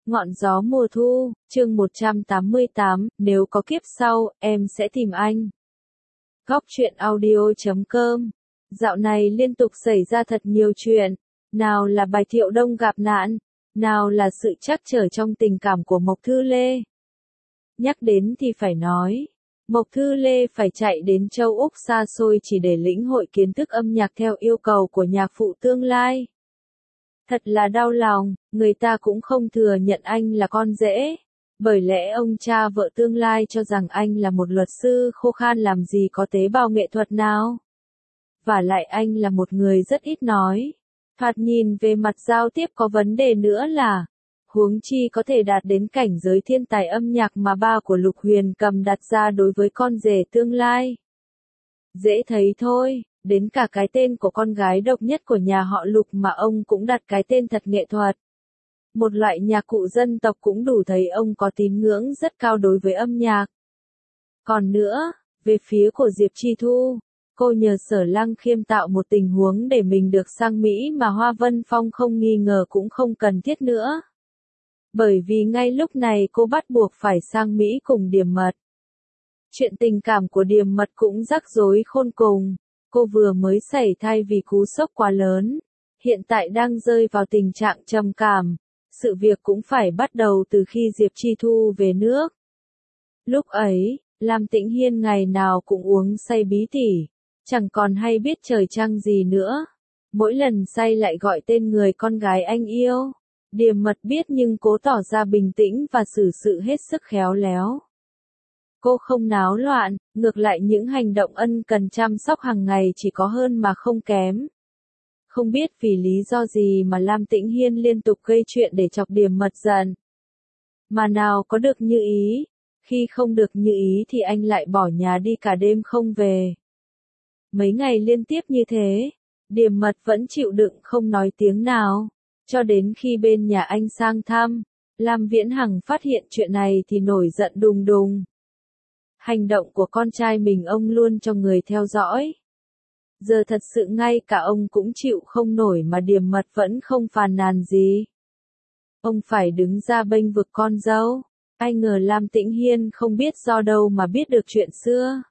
Ngọn gió mùa thu, chương 188, nếu có kiếp sau, em sẽ tìm anh. Góc truyện audio.com. Dạo này liên tục xảy ra thật nhiều chuyện, nào là bài Thiệu Đông gặp nạn, nào là sự trắc trở trong tình cảm của Mộc Thư Lê. Nhắc đến thì phải nói, Mộc Thư Lê phải chạy đến châu Úc xa xôi chỉ để lĩnh hội kiến thức âm nhạc theo yêu cầu của nhạc phụ tương lai. Thật là đau lòng, người ta cũng không thừa nhận anh là con rể. Bởi lẽ ông cha vợ tương lai cho rằng anh là một luật sư khô khan làm gì có tế bào nghệ thuật nào. Và lại anh là một người rất ít nói. Thoạt nhìn về mặt giao tiếp có vấn đề nữa là, huống chi có thể đạt đến cảnh giới thiên tài âm nhạc mà ba của Lục Huyền Cầm đặt ra đối với con rể tương lai. Dễ thấy thôi. Đến cả cái tên của con gái độc nhất của nhà họ Lục mà ông cũng đặt cái tên thật nghệ thuật. Một loại nhạc cụ dân tộc cũng đủ thấy ông có tín ngưỡng rất cao đối với âm nhạc. Còn nữa, về phía của Diệp Chi Thu, cô nhờ Sở Lăng Khiêm tạo một tình huống để mình được sang Mỹ mà Hoa Vân Phong không nghi ngờ cũng không cần thiết nữa. Bởi vì ngay lúc này cô bắt buộc phải sang Mỹ cùng Điềm Mật. Chuyện tình cảm của Điềm Mật cũng rắc rối khôn cùng. Cô vừa mới sảy thai vì cú sốc quá lớn, hiện tại đang rơi vào tình trạng trầm cảm, sự việc cũng phải bắt đầu từ khi Diệp Chi Thu về nước. Lúc ấy, Lam Tĩnh Hiên ngày nào cũng uống say bí tỉ, chẳng còn hay biết trời trăng gì nữa. Mỗi lần say lại gọi tên người con gái anh yêu. Điềm Mật biết nhưng cố tỏ ra bình tĩnh và xử sự hết sức khéo léo. Cô không náo loạn, ngược lại những hành động ân cần chăm sóc hàng ngày chỉ có hơn mà không kém. Không biết vì lý do gì mà Lam Tĩnh Hiên liên tục gây chuyện để chọc Điềm Mật giận. Mà nào có được như ý, khi không được như ý thì anh lại bỏ nhà đi cả đêm không về. Mấy ngày liên tiếp như thế, Điềm Mật vẫn chịu đựng không nói tiếng nào, cho đến khi bên nhà anh sang thăm, Lam Viễn Hằng phát hiện chuyện này thì nổi giận đùng đùng. Hành động của con trai mình ông luôn cho người theo dõi. Giờ thật sự ngay cả ông cũng chịu không nổi mà Điềm Mật vẫn không phàn nàn gì. Ông phải đứng ra bênh vực con dâu. Ai ngờ Lam Tĩnh Hiên không biết do đâu mà biết được chuyện xưa.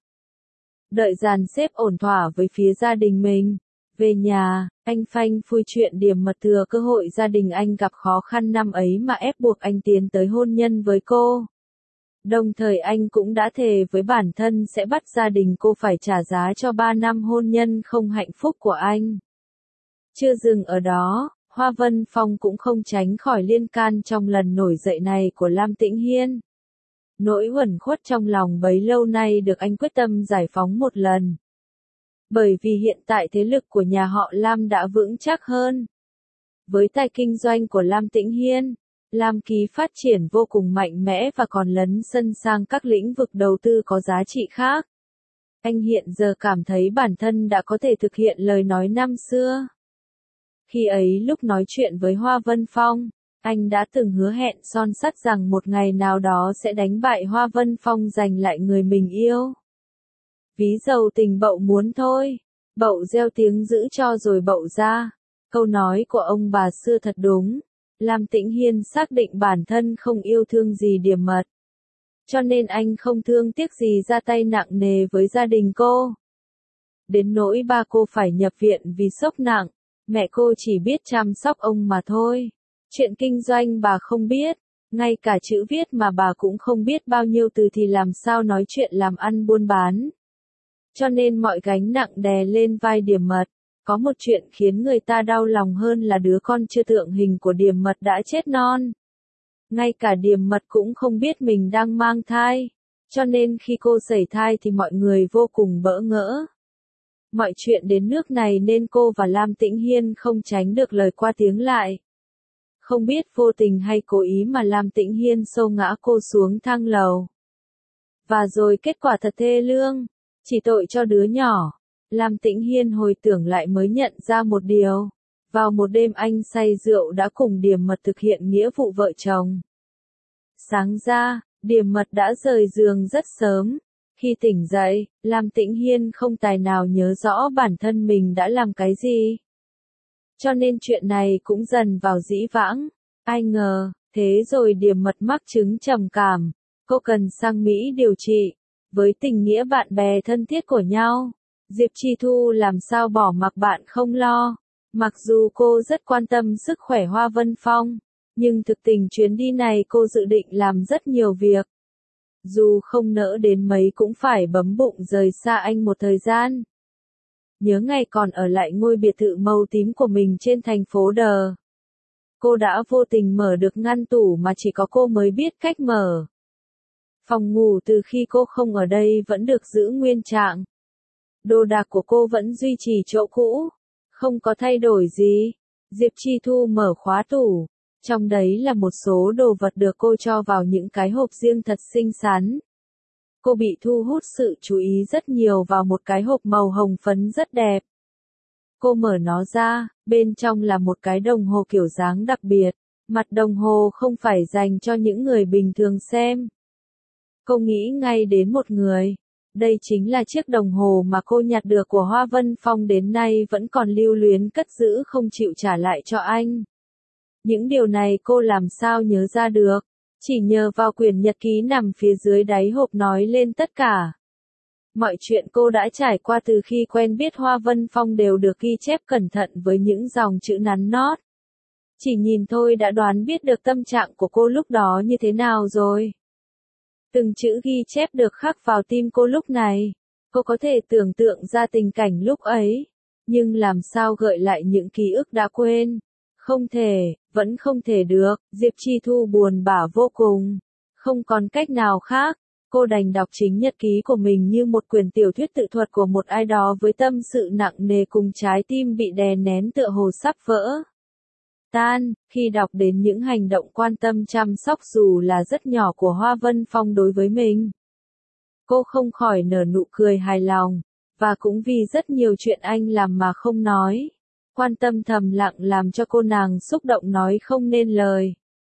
Đợi dàn xếp ổn thỏa với phía gia đình mình. Về nhà, anh phanh phui chuyện Điềm Mật thừa cơ hội gia đình anh gặp khó khăn năm ấy mà ép buộc anh tiến tới hôn nhân với cô. Đồng thời anh cũng đã thề với bản thân sẽ bắt gia đình cô phải trả giá cho 3 năm hôn nhân không hạnh phúc của anh. Chưa dừng ở đó, Hoa Vân Phong cũng không tránh khỏi liên can trong lần nổi dậy này của Lam Tĩnh Hiên. Nỗi uẩn khuất trong lòng bấy lâu nay được anh quyết tâm giải phóng một lần. Bởi vì hiện tại thế lực của nhà họ Lam đã vững chắc hơn. Với tài kinh doanh của Lam Tĩnh Hiên, Lam Ký phát triển vô cùng mạnh mẽ và còn lấn sân sang các lĩnh vực đầu tư có giá trị khác. Anh hiện giờ cảm thấy bản thân đã có thể thực hiện lời nói năm xưa. Khi ấy lúc nói chuyện với Hoa Vân Phong, anh đã từng hứa hẹn son sắt rằng một ngày nào đó sẽ đánh bại Hoa Vân Phong giành lại người mình yêu. Ví dầu tình bậu muốn thôi, bậu gieo tiếng giữ cho rồi bậu ra. Câu nói của ông bà xưa thật đúng. Lam Tĩnh Hiên xác định bản thân không yêu thương gì Điềm Mật. Cho nên anh không thương tiếc gì ra tay nặng nề với gia đình cô. Đến nỗi ba cô phải nhập viện vì sốc nặng, mẹ cô chỉ biết chăm sóc ông mà thôi. Chuyện kinh doanh bà không biết, ngay cả chữ viết mà bà cũng không biết bao nhiêu từ thì làm sao nói chuyện làm ăn buôn bán. Cho nên mọi gánh nặng đè lên vai Điềm Mật. Có một chuyện khiến người ta đau lòng hơn là đứa con chưa tượng hình của Điềm Mật đã chết non. Ngay cả Điềm Mật cũng không biết mình đang mang thai. Cho nên khi cô sẩy thai thì mọi người vô cùng bỡ ngỡ. Mọi chuyện đến nước này nên cô và Lam Tĩnh Hiên không tránh được lời qua tiếng lại. Không biết vô tình hay cố ý mà Lam Tĩnh Hiên xô ngã cô xuống thang lầu. Và rồi kết quả thật thê lương. Chỉ tội cho đứa nhỏ. Lam Tĩnh Hiên hồi tưởng lại mới nhận ra một điều. Vào một đêm anh say rượu đã cùng Điềm Mật thực hiện nghĩa vụ vợ chồng. Sáng ra, Điềm Mật đã rời giường rất sớm. Khi tỉnh dậy, Lam Tĩnh Hiên không tài nào nhớ rõ bản thân mình đã làm cái gì. Cho nên chuyện này cũng dần vào dĩ vãng. Ai ngờ, Thế rồi điểm mật mắc chứng trầm cảm, cô cần sang Mỹ điều trị. Với tình nghĩa bạn bè thân thiết của nhau, Diệp Chi Thu làm sao bỏ mặc bạn không lo. Mặc dù cô rất quan tâm sức khỏe Hoa Vân Phong, nhưng thực tình chuyến đi này cô dự định làm rất nhiều việc. Dù không nỡ đến mấy cũng phải bấm bụng rời xa anh một thời gian. Nhớ ngày còn ở lại ngôi biệt thự màu tím của mình trên thành phố Đờ. Cô đã vô tình mở được ngăn tủ mà chỉ có cô mới biết cách mở. Phòng ngủ từ khi cô không ở đây vẫn được giữ nguyên trạng. Đồ đạc của cô vẫn duy trì chỗ cũ, không có thay đổi gì. Diệp Chi Thu mở khóa tủ, trong đấy là một số đồ vật được cô cho vào những cái hộp riêng thật xinh xắn. Cô bị thu hút sự chú ý rất nhiều vào một cái hộp màu hồng phấn rất đẹp. Cô mở nó ra, bên trong là một cái đồng hồ kiểu dáng đặc biệt. Mặt đồng hồ không phải dành cho những người bình thường xem. Cô nghĩ ngay đến một người. Đây chính là chiếc đồng hồ mà cô nhặt được của Hoa Vân Phong đến nay vẫn còn lưu luyến cất giữ không chịu trả lại cho anh. Những điều này cô làm sao nhớ ra được, chỉ nhờ vào quyển nhật ký nằm phía dưới đáy hộp nói lên tất cả. Mọi chuyện cô đã trải qua từ khi quen biết Hoa Vân Phong đều được ghi chép cẩn thận với những dòng chữ nắn nót. Chỉ nhìn thôi đã đoán biết được tâm trạng của cô lúc đó như thế nào rồi. Từng chữ ghi chép được khắc vào tim cô lúc này. Cô có thể tưởng tượng ra tình cảnh lúc ấy, nhưng làm sao gợi lại những ký ức đã quên. Không thể, vẫn không thể được. Diệp Chi Thu buồn bã vô cùng. Không còn cách nào khác. Cô đành đọc chính nhật ký của mình như một quyển tiểu thuyết tự thuật của một ai đó với tâm sự nặng nề cùng trái tim bị đè nén tựa hồ sắp vỡ tan, khi đọc đến những hành động quan tâm chăm sóc dù là rất nhỏ của Hoa Vân Phong đối với mình. Cô không khỏi nở nụ cười hài lòng, và cũng vì rất nhiều chuyện anh làm mà không nói. Quan tâm thầm lặng làm cho cô nàng xúc động nói không nên lời.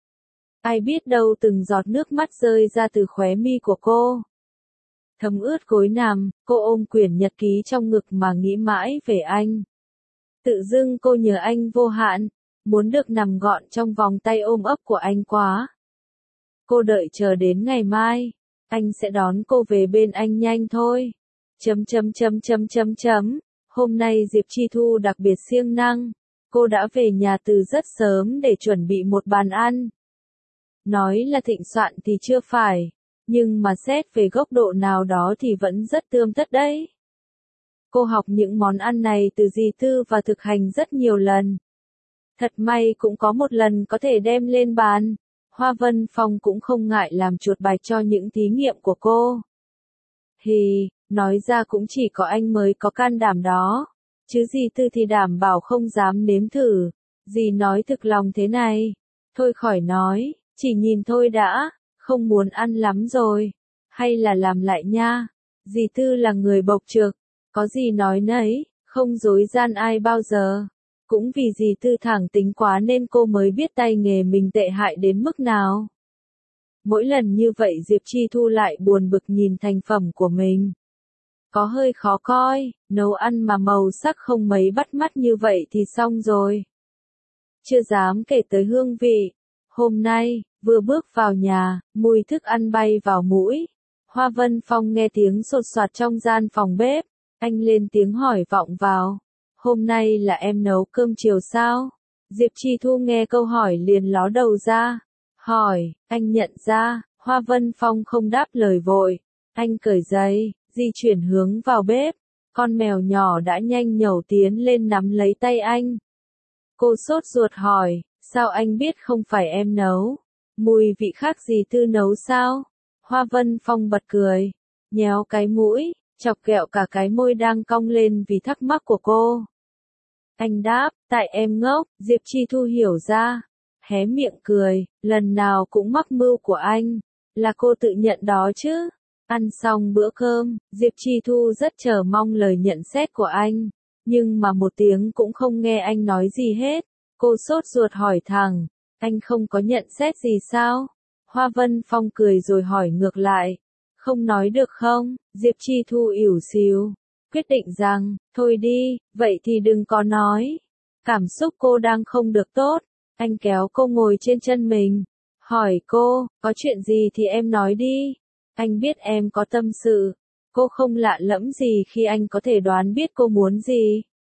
Ai biết đâu từng giọt nước mắt rơi ra từ khóe mi của cô. Thấm ướt gối nằm, cô ôm quyển nhật ký trong ngực mà nghĩ mãi về anh. Tự dưng cô nhớ anh vô hạn, muốn được nằm gọn trong vòng tay ôm ấp của anh quá. Cô đợi chờ đến ngày mai, anh sẽ đón cô về bên anh nhanh thôi. Hôm nay Diệp Chi Thu đặc biệt siêng năng, cô đã về nhà từ rất sớm để chuẩn bị một bàn ăn. Nói là thịnh soạn thì chưa phải, nhưng mà xét về góc độ nào đó thì vẫn rất tươm tất đấy. Cô học những món ăn này từ dì Tư và thực hành rất nhiều lần. Thật may cũng có một lần có thể đem lên bàn. Hoa Vân Phong cũng không ngại làm chuột bài cho những thí nghiệm của cô. Nói ra cũng chỉ có anh mới có can đảm đó. Chứ dì Tư thì đảm bảo không dám nếm thử. Dì nói thực lòng thế này. Thôi khỏi nói, chỉ nhìn thôi đã, không muốn ăn lắm rồi. Hay là làm lại nha. Dì Tư là người bộc trực, có gì nói nấy, không dối gian ai bao giờ. Cũng vì dì Tư thẳng tính quá nên cô mới biết tay nghề mình tệ hại đến mức nào. Mỗi lần như vậy Diệp Chi Thu lại buồn bực nhìn thành phẩm của mình. Có hơi khó coi, nấu ăn mà màu sắc không mấy bắt mắt như vậy thì xong rồi. Chưa dám kể tới hương vị. Hôm nay, vừa bước vào nhà, mùi thức ăn bay vào mũi. Hoa Vân Phong nghe tiếng sột soạt trong gian phòng bếp. Anh lên tiếng hỏi vọng vào. Hôm nay là em nấu cơm chiều sao? Diệp Chi Thu nghe câu hỏi liền ló đầu ra. Hỏi, anh nhận ra, Hoa Vân Phong không đáp lời vội. Anh cởi giày, di chuyển hướng vào bếp. Con mèo nhỏ đã nhanh nhẩu tiến lên nắm lấy tay anh. Cô sốt ruột hỏi, sao anh biết không phải em nấu? Mùi vị khác gì Tư nấu sao? Hoa Vân Phong bật cười, nhéo cái mũi, chọc ghẹo cả cái môi đang cong lên vì thắc mắc của cô. Anh đáp, tại em ngốc. Diệp Chi Thu hiểu ra, hé miệng cười, lần nào cũng mắc mưu của anh, là cô tự nhận đó chứ. Ăn xong bữa cơm, Diệp Chi Thu rất chờ mong lời nhận xét của anh, nhưng mà một tiếng cũng không nghe anh nói gì hết. Cô sốt ruột hỏi thẳng, anh không có nhận xét gì sao? Hoa Vân Phong cười rồi hỏi ngược lại, không nói được không? Diệp Chi Thu ỉu xìu, quyết định rằng, thôi đi, vậy thì đừng có nói. Cảm xúc cô đang không được tốt, anh kéo cô ngồi trên chân mình, Hỏi cô, có chuyện gì thì em nói đi. Anh biết em có tâm sự. Cô không lạ lẫm gì khi anh có thể đoán biết cô muốn gì.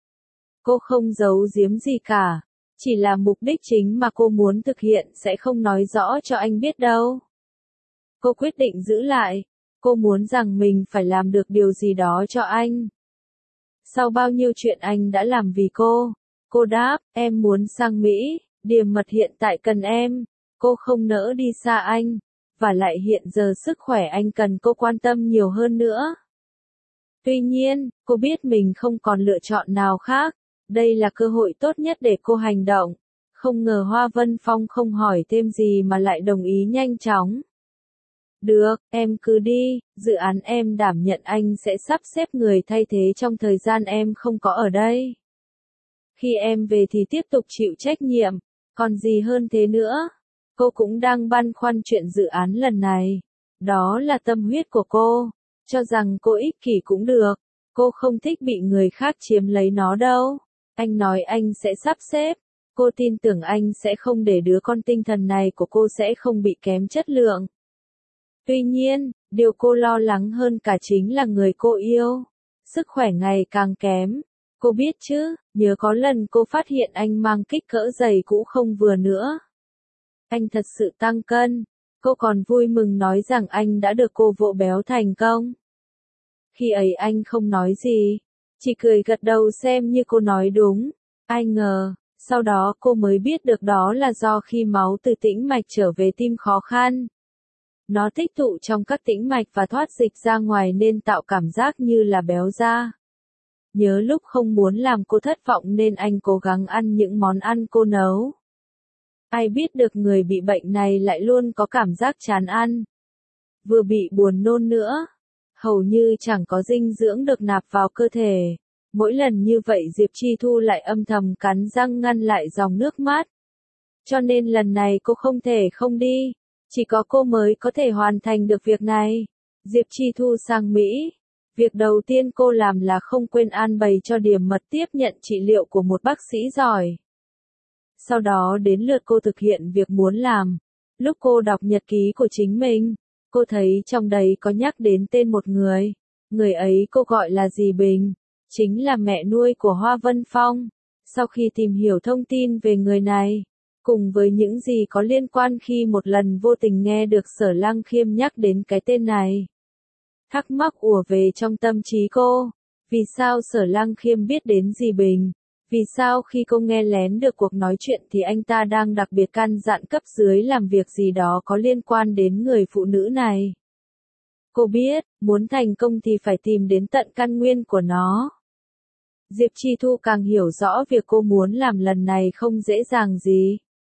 Cô không giấu giếm gì cả. Chỉ là mục đích chính mà cô muốn thực hiện sẽ không nói rõ cho anh biết đâu. Cô quyết định giữ lại. Cô muốn rằng mình phải làm được điều gì đó cho anh. Sau bao nhiêu chuyện anh đã làm vì cô đáp, em muốn sang Mỹ, điểm mật hiện tại cần em. Cô không nỡ đi xa anh. Và lại hiện giờ sức khỏe anh cần cô quan tâm nhiều hơn nữa. Tuy nhiên, cô biết mình không còn lựa chọn nào khác. Đây là cơ hội tốt nhất để cô hành động. Không ngờ Hoa Vân Phong không hỏi thêm gì mà lại đồng ý nhanh chóng. Được, em cứ đi, dự án em đảm nhận anh sẽ sắp xếp người thay thế trong thời gian em không có ở đây. Khi em về thì tiếp tục chịu trách nhiệm, còn gì hơn thế nữa. Cô cũng đang băn khoăn chuyện dự án lần này. Đó là tâm huyết của cô, cho rằng cô ích kỷ cũng được. Cô không thích bị người khác chiếm lấy nó đâu. Anh nói anh sẽ sắp xếp. Cô tin tưởng anh sẽ không để đứa con tinh thần này của cô sẽ không bị kém chất lượng. Tuy nhiên, điều cô lo lắng hơn cả chính là người cô yêu. Sức khỏe ngày càng kém. Cô biết chứ, nhớ có lần cô phát hiện anh mang kích cỡ giày cũ không vừa nữa. Anh thật sự tăng cân. Cô còn vui mừng nói rằng anh đã được cô vỗ béo thành công. Khi ấy anh không nói gì, chỉ cười gật đầu xem như cô nói đúng. Ai ngờ, sau đó cô mới biết được đó là do khi máu từ tĩnh mạch trở về tim khó khăn. Nó tích tụ trong các tĩnh mạch và thoát dịch ra ngoài nên tạo cảm giác như là béo ra. Nhớ lúc không muốn làm cô thất vọng nên anh cố gắng ăn những món ăn cô nấu. Ai biết được người bị bệnh này lại luôn có cảm giác chán ăn. Vừa bị buồn nôn nữa. Hầu như chẳng có dinh dưỡng được nạp vào cơ thể. Mỗi lần như vậy Diệp Chi Thu lại âm thầm cắn răng ngăn lại dòng nước mắt. Cho nên lần này cô không thể không đi. Chỉ có cô mới có thể hoàn thành được việc này. Diệp Chi Thu sang Mỹ. Việc đầu tiên cô làm là không quên an bày cho Điềm Mật tiếp nhận trị liệu của một bác sĩ giỏi. Sau đó đến lượt cô thực hiện việc muốn làm. Lúc cô đọc nhật ký của chính mình, cô thấy trong đấy có nhắc đến tên một người. Người ấy cô gọi là dì Bình, chính là mẹ nuôi của Hoa Vân Phong. Sau khi tìm hiểu thông tin về người này, cùng với những gì có liên quan khi một lần vô tình nghe được Sở Lăng Khiêm nhắc đến cái tên này. Thắc mắc ùa về trong tâm trí cô. Vì sao Sở Lăng Khiêm biết đến dì Bình? Vì sao khi cô nghe lén được cuộc nói chuyện thì anh ta đang đặc biệt căn dặn cấp dưới làm việc gì đó có liên quan đến người phụ nữ này? Cô biết, muốn thành công thì phải tìm đến tận căn nguyên của nó. Diệp Chi Thu càng hiểu rõ việc cô muốn làm lần này không dễ dàng gì.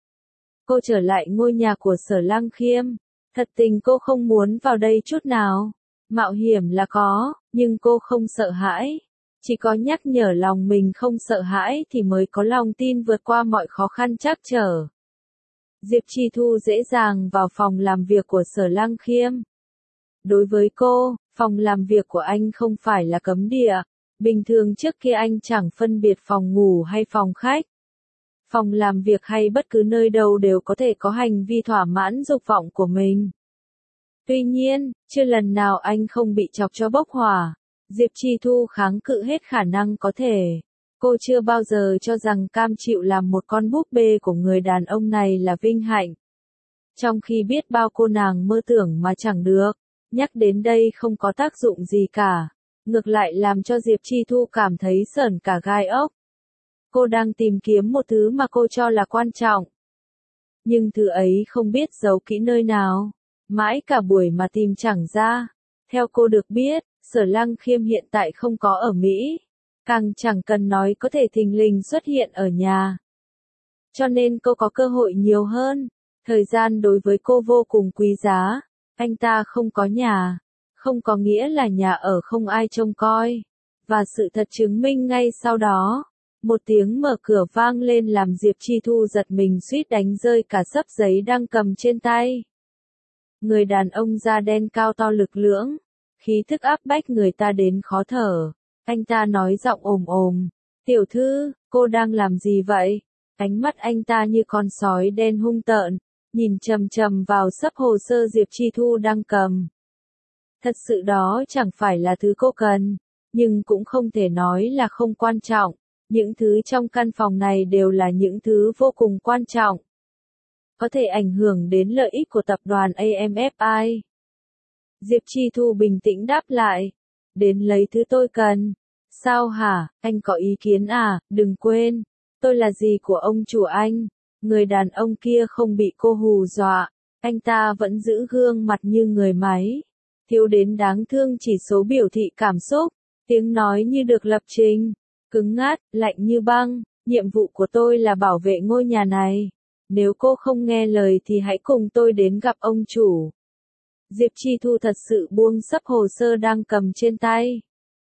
Cô trở lại ngôi nhà của Sở Lăng Khiêm. Thật tình cô không muốn vào đây chút nào. Mạo hiểm là có, nhưng cô không sợ hãi. Chỉ có nhắc nhở lòng mình không sợ hãi thì mới có lòng tin vượt qua mọi khó khăn trắc trở. Diệp Chi Thu dễ dàng vào phòng làm việc của Sở Lăng Khiêm. Đối với cô, phòng làm việc của anh không phải là cấm địa. Bình thường trước kia anh chẳng phân biệt phòng ngủ hay phòng khách. Phòng làm việc hay bất cứ nơi đâu đều có thể có hành vi thỏa mãn dục vọng của mình. Tuy nhiên, chưa lần nào anh không bị chọc cho bốc hỏa. Diệp Chi Thu kháng cự hết khả năng có thể. Cô chưa bao giờ cho rằng cam chịu làm một con búp bê của người đàn ông này là vinh hạnh. Trong khi biết bao cô nàng mơ tưởng mà chẳng được, nhắc đến đây không có tác dụng gì cả. Ngược lại làm cho Diệp Chi Thu cảm thấy sởn cả gai ốc. Cô đang tìm kiếm một thứ mà cô cho là quan trọng. Nhưng thứ ấy không biết giấu kỹ nơi nào. Mãi cả buổi mà tìm chẳng ra. Theo cô được biết, Sở Lăng Khiêm hiện tại không có ở Mỹ. Càng chẳng cần nói có thể thình lình xuất hiện ở nhà. Cho nên cô có cơ hội nhiều hơn. Thời gian đối với cô vô cùng quý giá. Anh ta không có nhà. Không có nghĩa là nhà ở không ai trông coi. Và sự thật chứng minh ngay sau đó. Một tiếng mở cửa vang lên làm Diệp Chi Thu giật mình suýt đánh rơi cả xấp giấy đang cầm trên tay. Người đàn ông da đen cao to lực lưỡng. Khí thức áp bách người ta đến khó thở. Anh ta nói giọng ồm ồm. Tiểu thư, cô đang làm gì vậy? Ánh mắt anh ta như con sói đen hung tợn. nhìn chằm chằm vào sấp hồ sơ Diệp Chi Thu đang cầm. Thật sự đó chẳng phải là thứ cô cần, nhưng cũng không thể nói là không quan trọng. Những thứ trong căn phòng này đều là những thứ vô cùng quan trọng. Có thể ảnh hưởng đến lợi ích của tập đoàn AMFI. Diệp Chi Thu bình tĩnh đáp lại. Đến lấy thứ tôi cần. Sao hả, anh có ý kiến à, đừng quên. Tôi là gì của ông chủ anh. Người đàn ông kia không bị cô hù dọa. Anh ta vẫn giữ gương mặt như người máy. Thiếu đến đáng thương chỉ số biểu thị cảm xúc. Tiếng nói như được lập trình. Cứng ngắt, lạnh như băng. Nhiệm vụ của tôi là bảo vệ ngôi nhà này. Nếu cô không nghe lời thì hãy cùng tôi đến gặp ông chủ. Diệp Chi Thu thật sự buông sấp hồ sơ đang cầm trên tay.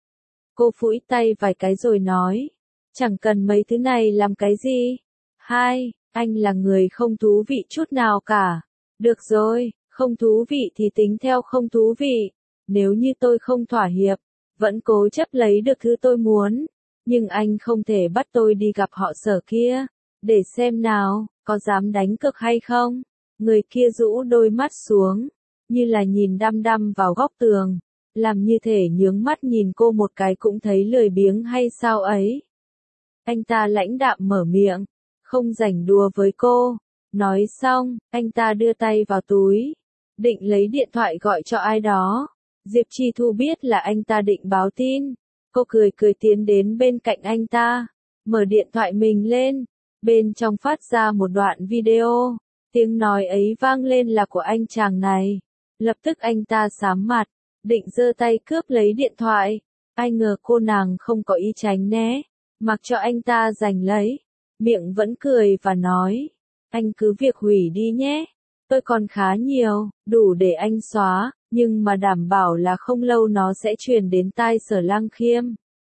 Cô phủi tay vài cái rồi nói. Chẳng cần mấy thứ này làm cái gì. Hai, anh là người không thú vị chút nào cả. Được rồi, không thú vị thì tính theo không thú vị. Nếu như tôi không thỏa hiệp, vẫn cố chấp lấy được thứ tôi muốn. Nhưng anh không thể bắt tôi đi gặp họ Sở kia. Để xem nào, có dám đánh cược hay không? Người kia rũ đôi mắt xuống, như là nhìn đăm đăm vào góc tường. Làm như thể nhướng mắt nhìn cô một cái cũng thấy lười biếng hay sao ấy. Anh ta lãnh đạm mở miệng, không rảnh đùa với cô. Nói xong, anh ta đưa tay vào túi, định lấy điện thoại gọi cho ai đó. Diệp Chi Thu biết là anh ta định báo tin. Cô cười cười tiến đến bên cạnh anh ta, mở điện thoại mình lên. Bên trong phát ra một đoạn video, tiếng nói ấy vang lên là của anh chàng này. Lập tức anh ta sám mặt, định giơ tay cướp lấy điện thoại. Ai ngờ cô nàng không có ý tránh né, mặc cho anh ta giành lấy. Miệng vẫn cười và nói, anh cứ việc hủy đi nhé. Tôi còn khá nhiều, đủ để anh xóa, nhưng mà đảm bảo là không lâu nó sẽ truyền đến tai Sở Lăng Khiêm.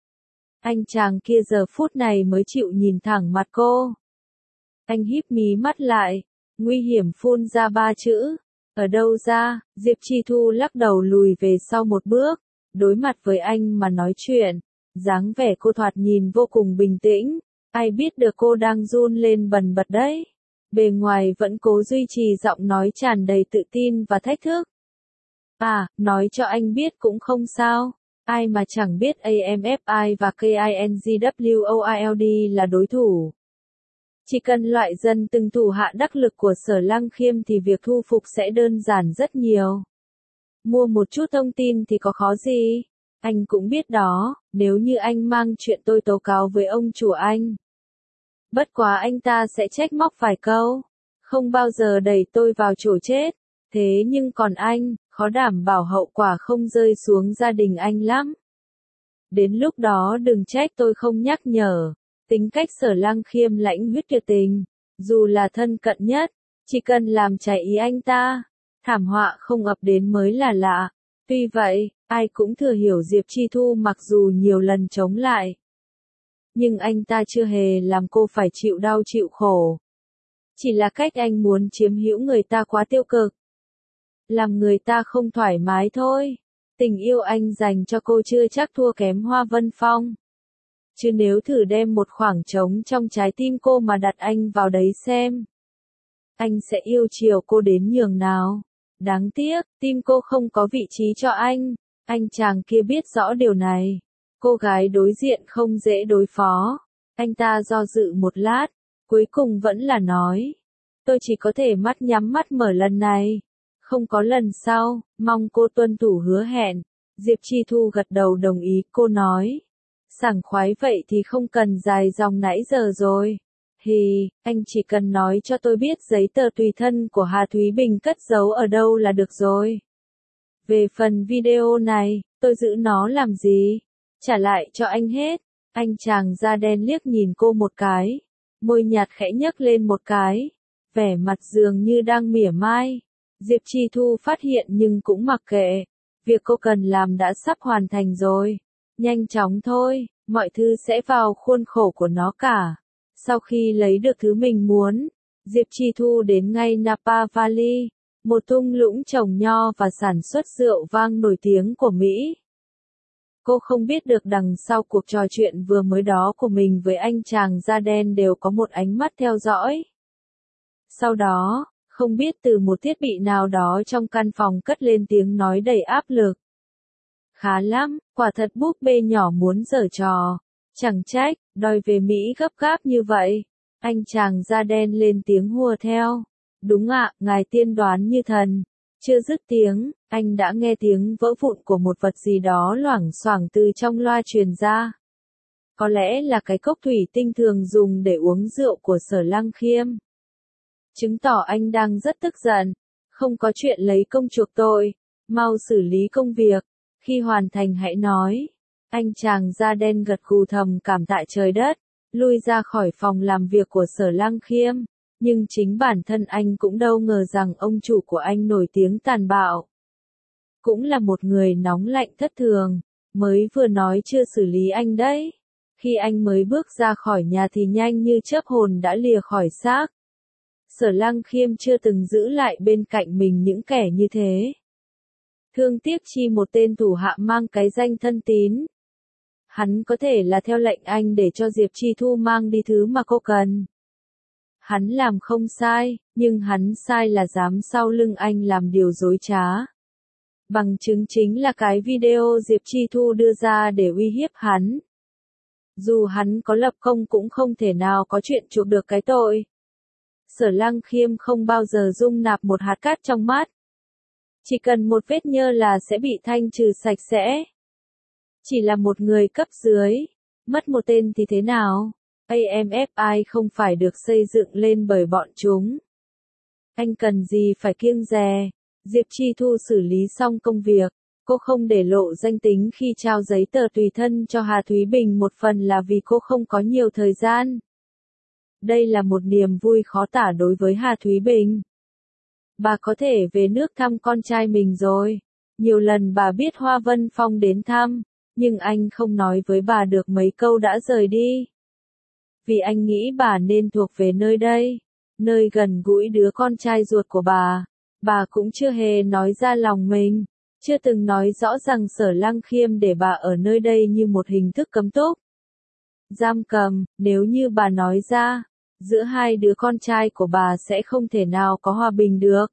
Anh chàng kia giờ phút này mới chịu nhìn thẳng mặt cô. Anh híp mí mắt lại, nguy hiểm phun ra 3 chữ. Ở đâu ra? Diệp Chi Thu lắc đầu lùi về sau một bước, đối mặt với anh mà nói chuyện. Dáng vẻ cô thoạt nhìn vô cùng bình tĩnh, ai biết được cô đang run lên bần bật đấy. Bề ngoài vẫn cố duy trì giọng nói tràn đầy tự tin và thách thức. À, nói cho anh biết cũng không sao. Ai mà chẳng biết AMFI và KINGWOILD là đối thủ. Chỉ cần loại dân từng thủ hạ đắc lực của Sở Lăng Khiêm thì việc thu phục sẽ đơn giản rất nhiều. Mua một chút thông tin thì có khó gì. Anh cũng biết đó, nếu như anh mang chuyện tôi tố cáo với ông chủ anh. Bất quá anh ta sẽ trách móc vài câu. Không bao giờ đẩy tôi vào chỗ chết. Thế nhưng còn anh, khó đảm bảo hậu quả không rơi xuống gia đình anh lắm. Đến lúc đó đừng trách tôi không nhắc nhở. Tính cách Sở Lăng Khiêm lãnh huyết tuyệt tình. Dù là thân cận nhất, chỉ cần làm trái ý anh ta, thảm họa không ập đến mới là lạ. Tuy vậy, ai cũng thừa hiểu Diệp Chi Thu mặc dù nhiều lần chống lại. Nhưng anh ta chưa hề làm cô phải chịu đau chịu khổ. Chỉ là cách anh muốn chiếm hữu người ta quá tiêu cực. Làm người ta không thoải mái thôi. Tình yêu anh dành cho cô chưa chắc thua kém Hoa Vân Phong. Chứ nếu thử đem một khoảng trống trong trái tim cô mà đặt anh vào đấy xem. Anh sẽ yêu chiều cô đến nhường nào. Đáng tiếc, tim cô không có vị trí cho anh. Anh chàng kia biết rõ điều này. Cô gái đối diện không dễ đối phó. Anh ta do dự một lát, cuối cùng vẫn là nói. Tôi chỉ có thể mắt nhắm mắt mở lần này. Không có lần sau, mong cô tuân thủ hứa hẹn. Diệp Chi Thu gật đầu đồng ý, cô nói. Sảng khoái vậy thì không cần dài dòng nãy giờ rồi. Anh chỉ cần nói cho tôi biết giấy tờ tùy thân của Hà Thúy Bình cất giấu ở đâu là được rồi. Về phần video này, tôi giữ nó làm gì? Trả lại cho anh hết. Anh chàng da đen liếc nhìn cô một cái. Môi nhạt khẽ nhấc lên một cái. Vẻ mặt dường như đang mỉa mai. Diệp Chi Thu phát hiện nhưng cũng mặc kệ. Việc cô cần làm đã sắp hoàn thành rồi. Nhanh chóng thôi, mọi thứ sẽ vào khuôn khổ của nó cả. Sau khi lấy được thứ mình muốn, Diệp Chi Thu đến ngay Napa Valley, một thung lũng trồng nho và sản xuất rượu vang nổi tiếng của Mỹ. Cô không biết được đằng sau cuộc trò chuyện vừa mới đó của mình với anh chàng da đen đều có một ánh mắt theo dõi. Sau đó, Không biết từ một thiết bị nào đó trong căn phòng cất lên tiếng nói đầy áp lực. Khá lắm, quả thật búp bê nhỏ muốn giở trò. Chẳng trách, đòi về Mỹ gấp gáp như vậy. Anh chàng da đen lên tiếng hùa theo. Đúng ạ, ngài tiên đoán như thần. Chưa dứt tiếng, anh đã nghe tiếng vỡ vụn của một vật gì đó loảng xoảng từ trong loa truyền ra. Có lẽ là cái cốc thủy tinh thường dùng để uống rượu của Sở Lăng Khiêm. Chứng tỏ anh đang rất tức giận. Không có chuyện lấy công chuộc tội. Mau xử lý công việc. Khi hoàn thành hãy nói. Anh chàng da đen gật gù thầm cảm tạ trời đất. Lui ra khỏi phòng làm việc của Sở Lăng Khiêm. Nhưng chính bản thân anh cũng đâu ngờ rằng ông chủ của anh nổi tiếng tàn bạo. Cũng là một người nóng lạnh thất thường. Mới vừa nói chưa xử lý anh đấy. Khi anh mới bước ra khỏi nhà thì nhanh như chớp hồn đã lìa khỏi xác. Sở Lăng Khiêm chưa từng giữ lại bên cạnh mình những kẻ như thế. Thương tiếc chi một tên thủ hạ mang cái danh thân tín. Hắn có thể là theo lệnh anh để cho Diệp Chi Thu mang đi thứ mà cô cần. Hắn làm không sai, nhưng hắn sai là dám sau lưng anh làm điều dối trá. Bằng chứng chính là cái video Diệp Chi Thu đưa ra để uy hiếp hắn. Dù hắn có lập công cũng không thể nào có chuyện chuộc được cái tội. Sở Lăng Khiêm không bao giờ dung nạp một hạt cát trong mắt. Chỉ cần một vết nhơ là sẽ bị thanh trừ sạch sẽ. Chỉ là một người cấp dưới, mất một tên thì thế nào? AMFI không phải được xây dựng lên bởi bọn chúng. Anh cần gì phải kiêng dè? Diệp Chi Thu xử lý xong công việc, cô không để lộ danh tính khi trao giấy tờ tùy thân cho Hà Thúy Bình, một phần là vì cô không có nhiều thời gian. Đây là một niềm vui khó tả đối với Hà Thúy Bình. Bà có thể về nước thăm con trai mình rồi. Nhiều lần bà biết Hoa Vân Phong đến thăm, nhưng anh không nói với bà được mấy câu đã rời đi. Vì anh nghĩ bà nên thuộc về nơi đây, nơi gần gũi đứa con trai ruột của bà. Bà cũng chưa hề nói ra lòng mình, chưa từng nói rõ rằng Sở Lăng Khiêm để bà ở nơi đây như một hình thức cấm túc. Giam cầm, nếu như bà nói ra, giữa hai đứa con trai của bà sẽ không thể nào có hòa bình được.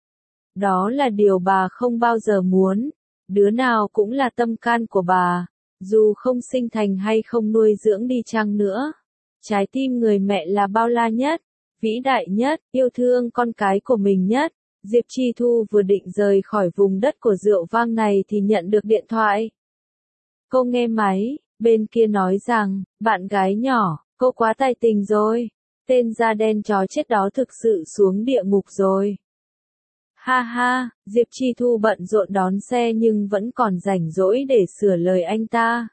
Đó là điều bà không bao giờ muốn, đứa nào cũng là tâm can của bà, dù không sinh thành hay không nuôi dưỡng đi chăng nữa. Trái tim người mẹ là bao la nhất, vĩ đại nhất, yêu thương con cái của mình nhất. Diệp Chi Thu vừa định rời khỏi vùng đất của rượu vang này thì nhận được điện thoại. Cô nghe máy, bên kia nói rằng, bạn gái nhỏ, cô quá tài tình rồi. Tên da đen chó chết đó thực sự xuống địa ngục rồi. Ha ha, Diệp Chi Thu bận rộn đón xe nhưng vẫn còn rảnh rỗi để sửa lời anh ta.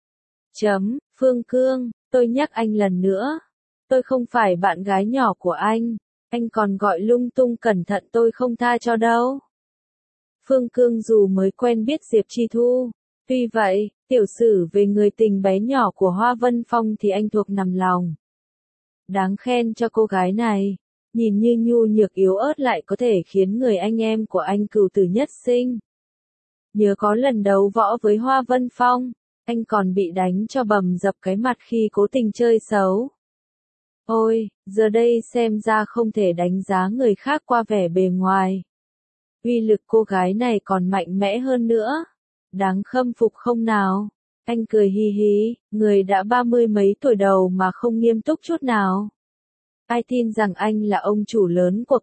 Phương Cương, tôi nhắc anh lần nữa. Tôi không phải bạn gái nhỏ của anh còn gọi lung tung cẩn thận tôi không tha cho đâu. Phương Cương dù mới quen biết Diệp Chi Thu, tuy vậy, tiểu sử về người tình bé nhỏ của Hoa Vân Phong thì anh thuộc nằm lòng. Đáng khen cho cô gái này, nhìn như nhu nhược yếu ớt lại có thể khiến người anh em của anh cừu tử nhất sinh. Nhớ có lần đấu võ với Hoa Vân Phong, anh còn bị đánh cho bầm dập cái mặt khi cố tình chơi xấu. Ôi, giờ đây xem ra không thể đánh giá người khác qua vẻ bề ngoài. Uy lực cô gái này còn mạnh mẽ hơn nữa. Đáng khâm phục không nào? Anh cười hi hi, người đã 30 mấy tuổi đầu mà không nghiêm túc chút nào. Ai tin rằng anh là ông chủ lớn của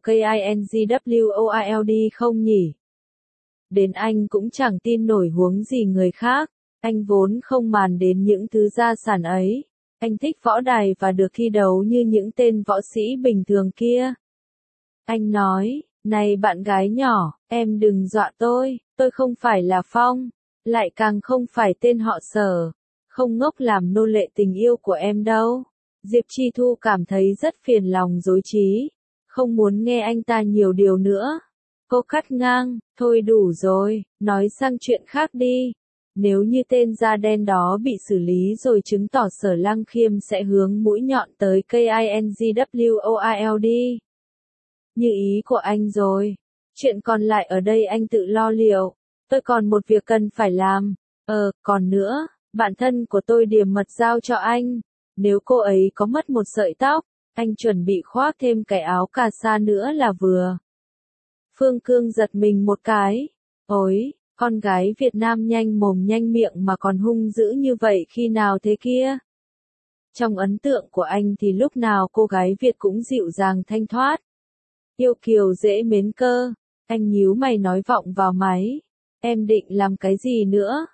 KINGWORLD không nhỉ? Đến anh cũng chẳng tin nổi huống gì người khác. Anh vốn không màn đến những thứ gia sản ấy. Anh thích võ đài và được thi đấu như những tên võ sĩ bình thường kia. Anh nói, này bạn gái nhỏ, em đừng dọa tôi không phải là Phong, lại càng không phải tên họ Sở, không ngốc làm nô lệ tình yêu của em đâu. Diệp Chi Thu cảm thấy rất phiền lòng rối trí, không muốn nghe anh ta nhiều điều nữa. Cô cắt ngang, thôi đủ rồi, nói sang chuyện khác đi. Nếu như tên da đen đó bị xử lý rồi chứng tỏ Sở Lăng Khiêm sẽ hướng mũi nhọn tới KINGWORLD. Như ý của anh rồi. Chuyện còn lại ở đây anh tự lo liệu. Tôi còn một việc cần phải làm. Còn nữa, bạn thân của tôi Điềm Mật giao cho anh. Nếu cô ấy có mất một sợi tóc, Anh chuẩn bị khoác thêm cái áo cà sa nữa là vừa. Phương Cương giật mình một cái. Ôi, con gái Việt Nam nhanh mồm nhanh miệng mà còn hung dữ như vậy khi nào thế kia? Trong ấn tượng của anh thì lúc nào cô gái Việt cũng dịu dàng thanh thoát. Yêu kiều dễ mến cơ. Anh nhíu mày nói vọng vào máy. Em định làm cái gì nữa?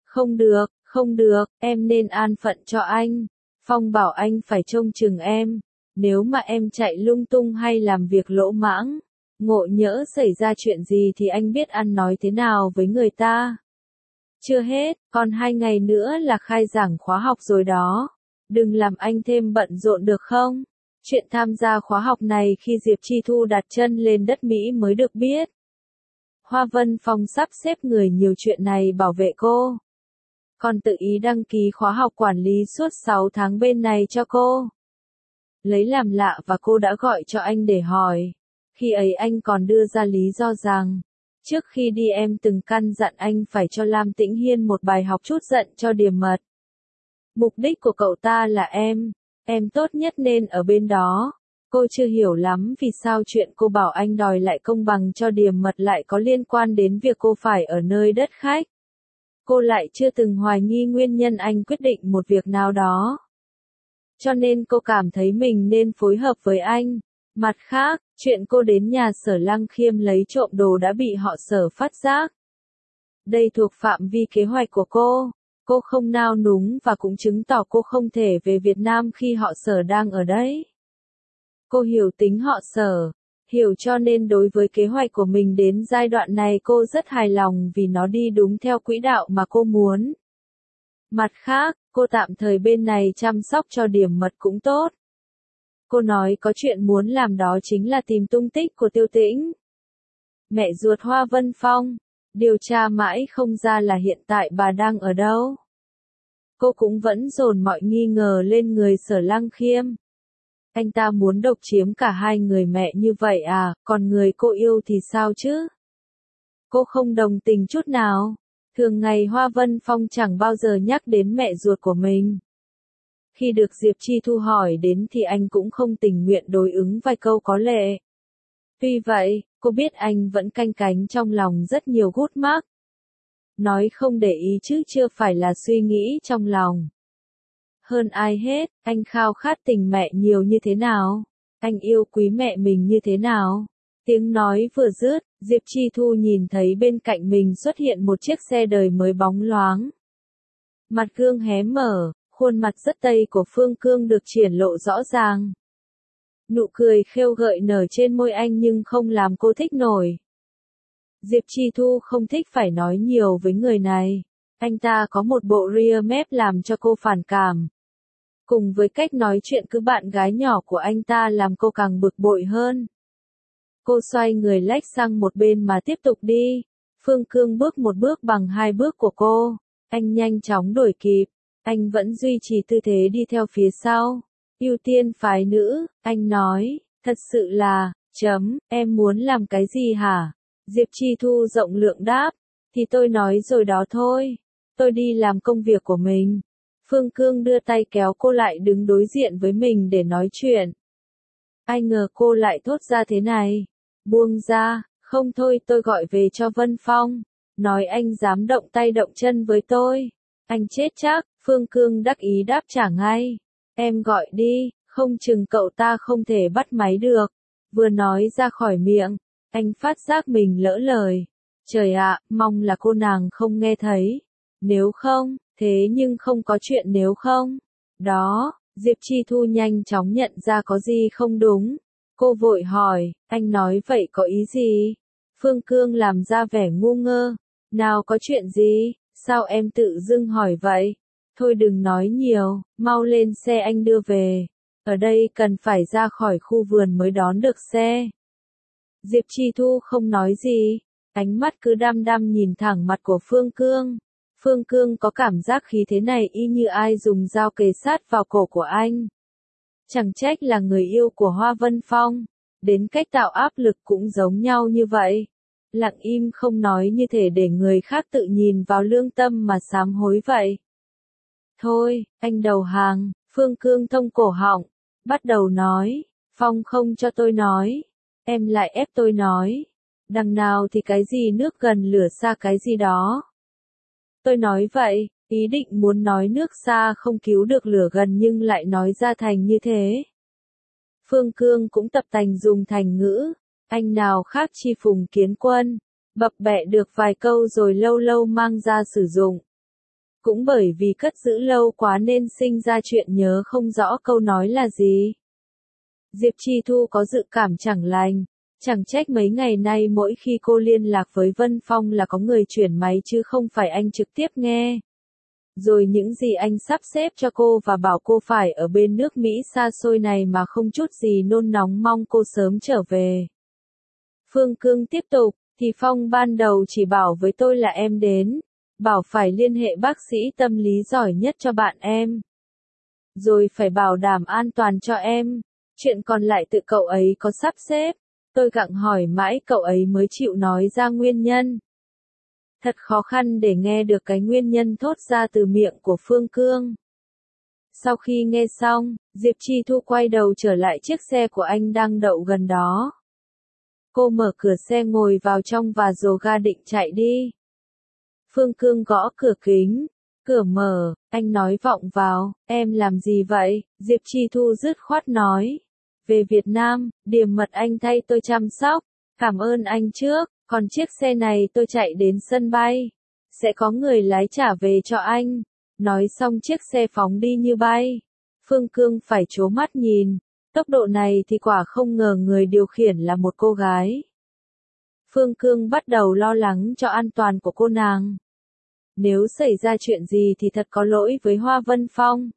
Không được, em nên an phận cho anh. Phong bảo anh phải trông chừng em. Nếu mà em chạy lung tung hay làm việc lỗ mãng, ngộ nhỡ xảy ra chuyện gì thì anh biết ăn nói thế nào với người ta. Chưa hết, còn 2 ngày nữa là khai giảng khóa học rồi đó. Đừng làm anh thêm bận rộn được không? Chuyện tham gia khóa học này khi Diệp Chi Thu đặt chân lên đất Mỹ mới được biết. Hoa Vân Phong sắp xếp người nhiều chuyện này bảo vệ cô. Còn tự ý đăng ký khóa học quản lý suốt 6 tháng bên này cho cô. Lấy làm lạ và cô đã gọi cho anh để hỏi. Khi ấy anh còn đưa ra lý do rằng, trước khi đi em từng căn dặn anh phải cho Lam Tĩnh Hiên một bài học chút giận cho Điềm Mật. Mục đích của cậu ta là em tốt nhất nên ở bên đó. Cô chưa hiểu lắm vì sao chuyện cô bảo anh đòi lại công bằng cho Điềm Mật lại có liên quan đến việc cô phải ở nơi đất khách. Cô lại chưa từng hoài nghi nguyên nhân anh quyết định một việc nào đó. Cho nên cô cảm thấy mình nên phối hợp với anh. Mặt khác, chuyện cô đến nhà Sở Lăng Khiêm lấy trộm đồ đã bị họ Sở phát giác. Đây thuộc phạm vi kế hoạch của cô. Cô không nao núng và cũng chứng tỏ cô không thể về Việt Nam khi họ Sở đang ở đấy. Cô hiểu tính họ Sở, hiểu cho nên đối với kế hoạch của mình đến giai đoạn này cô rất hài lòng vì nó đi đúng theo quỹ đạo mà cô muốn. Mặt khác, cô tạm thời bên này chăm sóc cho Điềm Mật cũng tốt. Cô nói có chuyện muốn làm đó chính là tìm tung tích của Tiêu Tĩnh. Mẹ ruột Hoa Vân Phong, điều tra mãi không ra là hiện tại bà đang ở đâu. Cô cũng vẫn dồn mọi nghi ngờ lên người Sở Lăng Khiêm. Anh ta muốn độc chiếm cả hai người mẹ như vậy à, còn người cô yêu thì sao chứ? Cô không đồng tình chút nào. Thường ngày Hoa Vân Phong chẳng bao giờ nhắc đến mẹ ruột của mình. Khi được Diệp Chi Thu hỏi đến thì anh cũng không tình nguyện đối ứng vài câu có lệ. Tuy vậy, cô biết anh vẫn canh cánh trong lòng rất nhiều gút mắc. Nói không để ý chứ chưa phải là suy nghĩ trong lòng. Hơn ai hết, anh khao khát tình mẹ nhiều như thế nào? Anh yêu quý mẹ mình như thế nào? Tiếng nói vừa dứt, Diệp Chi Thu nhìn thấy bên cạnh mình xuất hiện một chiếc xe đời mới bóng loáng. Mặt gương hé mở, khuôn mặt rất tây của Phương Cương được triển lộ rõ ràng. Nụ cười khêu gợi nở trên môi anh nhưng không làm cô thích nổi. Diệp Chi Thu không thích phải nói nhiều với người này. Anh ta có một bộ rear mép làm cho cô phản cảm. Cùng với cách nói chuyện cứ bạn gái nhỏ của anh ta làm cô càng bực bội hơn. Cô xoay người lách sang một bên mà tiếp tục đi. Phương Cương bước một bước bằng 2 bước của cô. Anh nhanh chóng đuổi kịp. Anh vẫn duy trì tư thế đi theo phía sau. Ưu tiên phái nữ, anh nói, thật sự là, em muốn làm cái gì hả? Diệp Chi Thu rộng lượng đáp, thì tôi nói rồi đó thôi. Tôi đi làm công việc của mình. Phương Cương đưa tay kéo cô lại đứng đối diện với mình để nói chuyện. Ai ngờ cô lại thốt ra thế này. Buông ra, không thôi tôi gọi về cho Vân Phong. Nói anh dám động tay động chân với tôi. Anh chết chắc, Phương Cương đắc ý đáp trả ngay. Em gọi đi, không chừng cậu ta không thể bắt máy được. Vừa nói ra khỏi miệng, anh phát giác mình lỡ lời. Trời ạ, mong là cô nàng không nghe thấy. Nếu không, thế nhưng không có chuyện nếu không. Đó, Diệp Chi Thu nhanh chóng nhận ra có gì không đúng. Cô vội hỏi, anh nói vậy có ý gì? Phương Cương làm ra vẻ ngu ngơ. Nào có chuyện gì, sao em tự dưng hỏi vậy? Thôi đừng nói nhiều, mau lên xe anh đưa về. Ở đây cần phải ra khỏi khu vườn mới đón được xe. Diệp Chi Thu không nói gì, ánh mắt cứ đăm đăm nhìn thẳng mặt của Phương Cương. Phương Cương có cảm giác khí thế này y như ai dùng dao kề sát vào cổ của anh. Chẳng trách là người yêu của Hoa Vân Phong. Đến cách tạo áp lực cũng giống nhau như vậy. Lặng im không nói như thể để người khác tự nhìn vào lương tâm mà sám hối vậy. Thôi, anh đầu hàng, Phương Cương thông cổ họng. bắt đầu nói, Phong không cho tôi nói, em lại ép tôi nói, đằng nào thì cái gì nước gần lửa xa cái gì đó. Tôi nói vậy, ý định muốn nói nước xa không cứu được lửa gần nhưng lại nói ra thành như thế. Phương Cương cũng tập tành dùng thành ngữ, anh nào khác chi Phùng Kiến Quân, bập bẹ được vài câu rồi lâu lâu mang ra sử dụng. Cũng bởi vì cất giữ lâu quá nên sinh ra chuyện nhớ không rõ câu nói là gì. Diệp Chi Thu có dự cảm chẳng lành, chẳng trách mấy ngày nay mỗi khi cô liên lạc với Vân Phong là có người chuyển máy chứ không phải anh trực tiếp nghe. Rồi những gì anh sắp xếp cho cô và bảo cô phải ở bên nước Mỹ xa xôi này mà không chút gì nôn nóng mong cô sớm trở về. Phương Cương tiếp tục, thì Phong ban đầu chỉ bảo với tôi là em đến, bảo phải liên hệ bác sĩ tâm lý giỏi nhất cho bạn em. Rồi phải bảo đảm an toàn cho em, chuyện còn lại tự cậu ấy có sắp xếp. Tôi gặng hỏi mãi cậu ấy mới chịu nói ra nguyên nhân. Thật khó khăn để nghe được cái nguyên nhân thốt ra từ miệng của Phương Cương. Sau khi nghe xong, Diệp Chi Thu quay đầu trở lại chiếc xe của anh đang đậu gần đó. Cô mở cửa xe ngồi vào trong và rồ ga định chạy đi. Phương Cương gõ cửa kính. Cửa mở, anh nói vọng vào, em làm gì vậy? Diệp Chi Thu dứt khoát nói. Về Việt Nam, Điềm Mật anh thay tôi chăm sóc. Cảm ơn anh trước, còn chiếc xe này tôi chạy đến sân bay. Sẽ có người lái trả về cho anh. Nói xong chiếc xe phóng đi như bay. Phương Cương phải trố mắt nhìn. Tốc độ này thì quả không ngờ người điều khiển là một cô gái. Phương Cương bắt đầu lo lắng cho an toàn của cô nàng. Nếu xảy ra chuyện gì thì thật có lỗi với Hoa Vân Phong.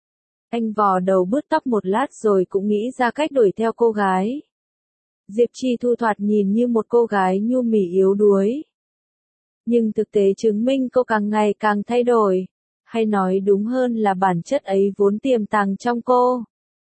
Anh vò đầu bứt tóc một lát rồi cũng nghĩ ra cách đuổi theo cô gái. Diệp Chi Thu thoạt nhìn như một cô gái nhu mì yếu đuối. Nhưng thực tế chứng minh cô càng ngày càng thay đổi. Hay nói đúng hơn là bản chất ấy vốn tiềm tàng trong cô.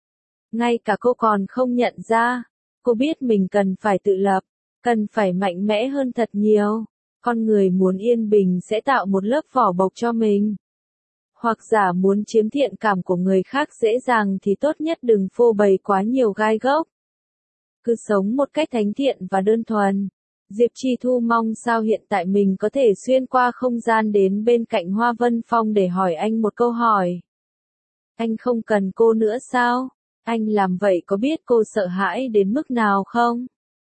Ngay cả cô còn không nhận ra. Cô biết mình cần phải tự lập, cần phải mạnh mẽ hơn thật nhiều. Con người muốn yên bình sẽ tạo một lớp vỏ bọc cho mình. Hoặc giả muốn chiếm thiện cảm của người khác dễ dàng thì tốt nhất đừng phô bày quá nhiều gai góc. Cứ sống một cách thánh thiện và đơn thuần. Diệp Chi Thu mong sao hiện tại mình có thể xuyên qua không gian đến bên cạnh Hoa Vân Phong để hỏi anh một câu hỏi. Anh không cần cô nữa sao? Anh làm vậy có biết cô sợ hãi đến mức nào không?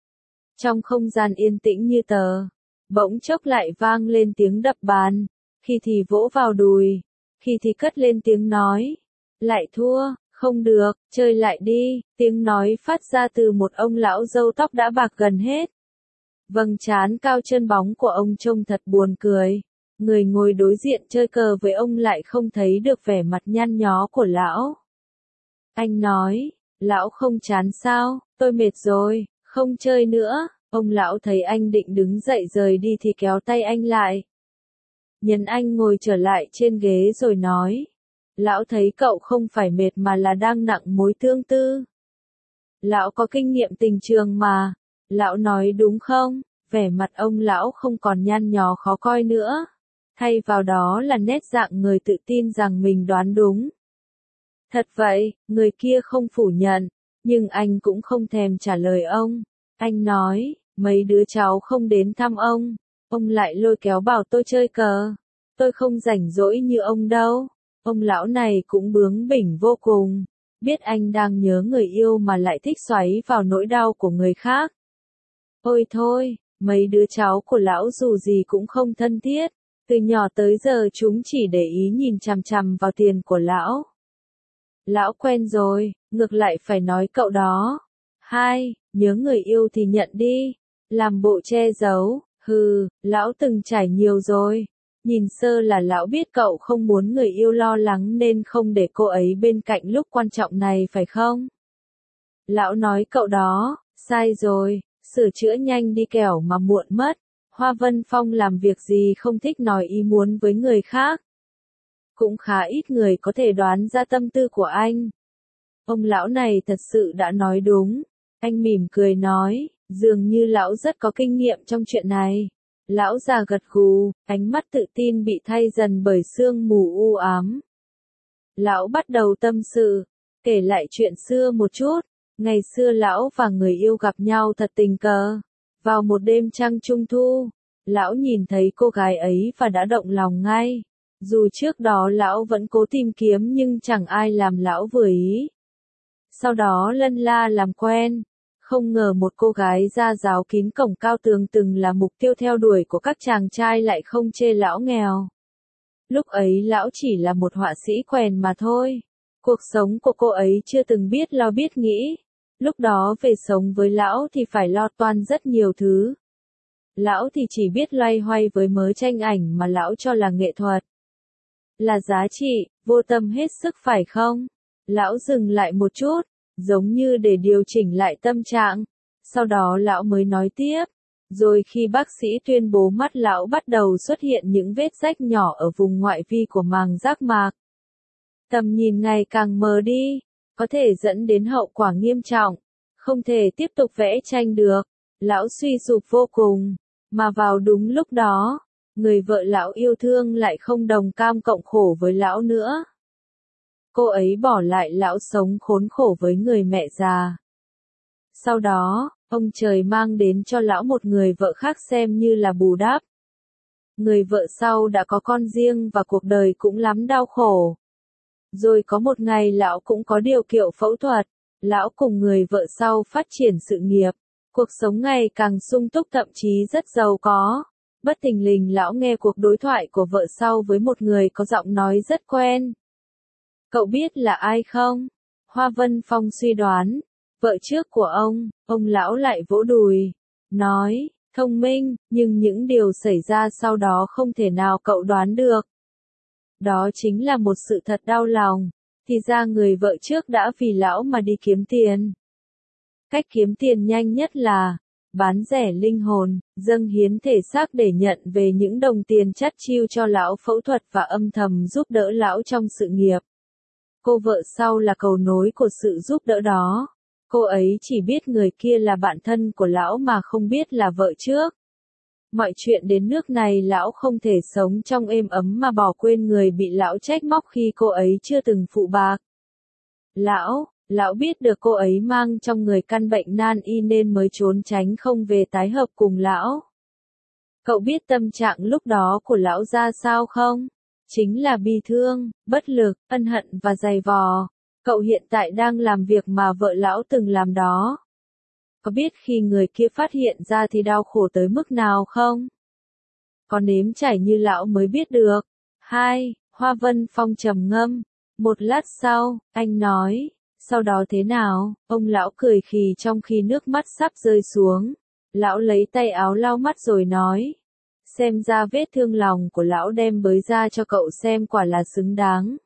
Trong không gian yên tĩnh như tờ, bỗng chốc lại vang lên tiếng đập bàn, khi thì vỗ vào đùi, khi thì cất lên tiếng nói. Lại thua, không được, chơi lại đi, tiếng nói phát ra từ một ông lão râu tóc đã bạc gần hết. Vầng trán cao chân bóng của ông trông thật buồn cười. Người ngồi đối diện chơi cờ với ông lại không thấy được vẻ mặt nhăn nhó của lão. Anh nói, lão không chán sao, tôi mệt rồi, không chơi nữa. Ông lão thấy anh định đứng dậy rời đi thì kéo tay anh lại. Nhấn anh ngồi trở lại trên ghế rồi nói. Lão thấy cậu không phải mệt mà là đang nặng mối tương tư. Lão có kinh nghiệm tình trường mà. Lão nói đúng không? Vẻ mặt ông lão không còn nhăn nhó khó coi nữa. Thay vào đó là nét dạng người tự tin rằng mình đoán đúng. Thật vậy, người kia không phủ nhận. Nhưng anh cũng không thèm trả lời ông. Anh nói, mấy đứa cháu không đến thăm ông. Ông lại lôi kéo bảo tôi chơi cờ. Tôi không rảnh rỗi như ông đâu. Ông lão này cũng bướng bỉnh vô cùng. Biết anh đang nhớ người yêu mà lại thích xoáy vào nỗi đau của người khác. Ôi thôi, mấy đứa cháu của lão dù gì cũng không thân thiết. Từ nhỏ tới giờ chúng chỉ để ý nhìn chằm chằm vào tiền của lão. Lão quen rồi, ngược lại phải nói cậu đó. Hai, nhớ người yêu thì nhận đi. Làm bộ che giấu, hừ, lão từng trải nhiều rồi. Nhìn sơ là lão biết cậu không muốn người yêu lo lắng nên không để cô ấy bên cạnh lúc quan trọng này phải không? Lão nói cậu đó, sai rồi, sửa chữa nhanh đi kẻo mà muộn mất. Hoa Vân Phong làm việc gì không thích nói ý muốn với người khác. Cũng khá ít người có thể đoán ra tâm tư của anh. Ông lão này thật sự đã nói đúng. Anh mỉm cười nói, dường như lão rất có kinh nghiệm trong chuyện này. Lão già gật gù, ánh mắt tự tin bị thay dần bởi sương mù u ám. Lão bắt đầu tâm sự. Kể lại chuyện xưa một chút. Ngày xưa lão và người yêu gặp nhau thật tình cờ. Vào một đêm trăng trung thu, lão nhìn thấy cô gái ấy và đã động lòng ngay. Dù trước đó lão vẫn cố tìm kiếm nhưng chẳng ai làm lão vừa ý. Sau đó lân la làm quen. Không ngờ một cô gái da giáo kín cổng cao tường từng là mục tiêu theo đuổi của các chàng trai lại không chê lão nghèo. Lúc ấy lão chỉ là một họa sĩ quèn mà thôi. Cuộc sống của cô ấy chưa từng biết lo biết nghĩ. Lúc đó về sống với lão thì phải lo toan rất nhiều thứ. Lão thì chỉ biết loay hoay với mớ tranh ảnh mà lão cho là nghệ thuật. Là giá trị, vô tâm hết sức phải không? Lão dừng lại một chút, giống như để điều chỉnh lại tâm trạng. Sau đó lão mới nói tiếp. Rồi khi bác sĩ tuyên bố mắt lão bắt đầu xuất hiện những vết rách nhỏ ở vùng ngoại vi của màng giác mạc. Tầm nhìn ngày càng mờ đi, có thể dẫn đến hậu quả nghiêm trọng, không thể tiếp tục vẽ tranh được. Lão suy sụp vô cùng, mà vào đúng lúc đó, người vợ lão yêu thương lại không đồng cam cộng khổ với lão nữa. Cô ấy bỏ lại lão sống khốn khổ với người mẹ già. Sau đó, ông trời mang đến cho lão một người vợ khác xem như là bù đắp. Người vợ sau đã có con riêng và cuộc đời cũng lắm đau khổ. Rồi có một ngày lão cũng có điều kiện phẫu thuật, lão cùng người vợ sau phát triển sự nghiệp. Cuộc sống ngày càng sung túc thậm chí rất giàu có. Bất thình lình lão nghe cuộc đối thoại của vợ sau với một người có giọng nói rất quen. Cậu biết là ai không? Hoa Vân Phong suy đoán. Vợ trước của ông lão lại vỗ đùi. Nói, thông minh, nhưng những điều xảy ra sau đó không thể nào cậu đoán được. Đó chính là một sự thật đau lòng. Thì ra người vợ trước đã vì lão mà đi kiếm tiền. Cách kiếm tiền nhanh nhất là bán rẻ linh hồn, dâng hiến thể xác để nhận về những đồng tiền chắt chiu cho lão phẫu thuật và âm thầm giúp đỡ lão trong sự nghiệp. Cô vợ sau là cầu nối của sự giúp đỡ đó. Cô ấy chỉ biết người kia là bạn thân của lão mà không biết là vợ trước. Mọi chuyện đến nước này lão không thể sống trong êm ấm mà bỏ quên người bị lão trách móc khi cô ấy chưa từng phụ bạc. Lão biết được cô ấy mang trong người căn bệnh nan y nên mới trốn tránh không về tái hợp cùng lão. Cậu biết tâm trạng lúc đó của lão ra sao không? Chính là bi thương, bất lực, ân hận và dày vò. Cậu hiện tại đang làm việc mà vợ lão từng làm đó. Có biết khi người kia phát hiện ra thì đau khổ tới mức nào không? Có nếm trải như lão mới biết được. 2. Hoa Vân Phong trầm ngâm. Một lát sau, anh nói, sau đó thế nào? Ông lão cười khì trong khi nước mắt sắp rơi xuống. Lão lấy tay áo lau mắt rồi nói. Xem ra vết thương lòng của lão đem bới ra cho cậu xem quả là xứng đáng.